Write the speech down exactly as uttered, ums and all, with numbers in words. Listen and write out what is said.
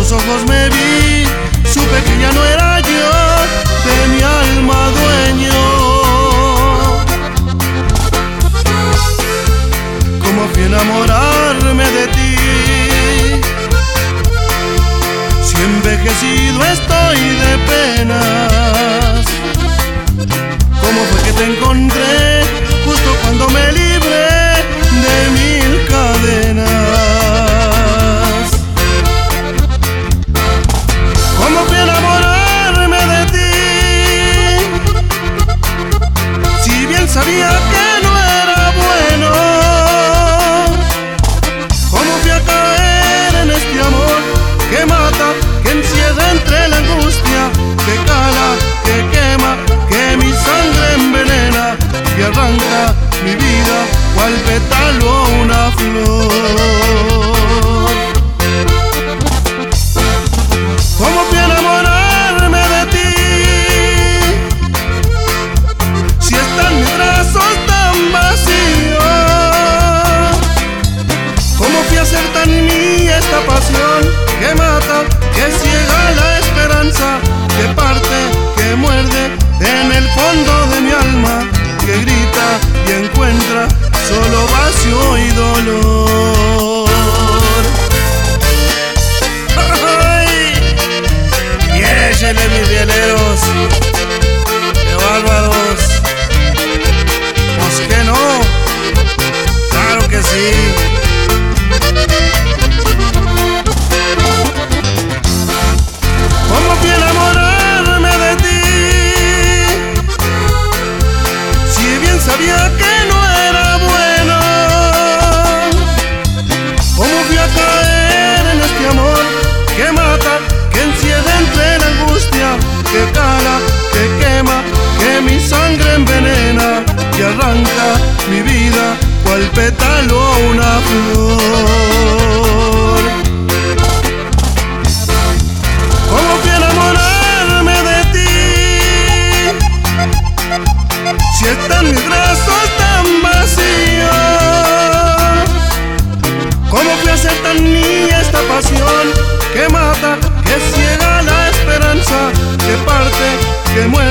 tus ojos me vi, supe que ya no era yo de mi alma dueño. Cómo fui a enamorarme de ti, si envejecido estoy de penas. Cómo fue que te encontré justo cuando me libré de mil cadenas. Cómo fui a enamorarme de ti, si bien sabía que no era bueno. Cómo fui a caer en este amor que mata, que encierra entre la angustia, que cala, que quema, que mi sangre envenena, que arranca mi vida cual pétalo a una flor. Cómo fui a enamorarme de ti, si están mis brazos tan vacíos. Cómo fui a ser tan mía esta pasión que mata, que ciega la esperanza, que parte, que muerde en el fondo de mi alma, que grita y encuentra solo vacío y dolor. ¡Ay! Y échale, mis vieleros, qué bárbaros. Pues que no, claro que sí. Cómo fui a enamorarme de ti, si bien sabía que no era bueno. Cómo fui a caer en este amor que mata, que encierra entre la angustia, que cala, que quema, que mi sangre envenena, que arranca mi vida cual pétalo a una flor. Cómo fui a enamorarme de ti, si están mis brazos tan vacíos. Cómo fui a ser tan mía esta pasión que mata, que ciega la esperanza, que parte, que muere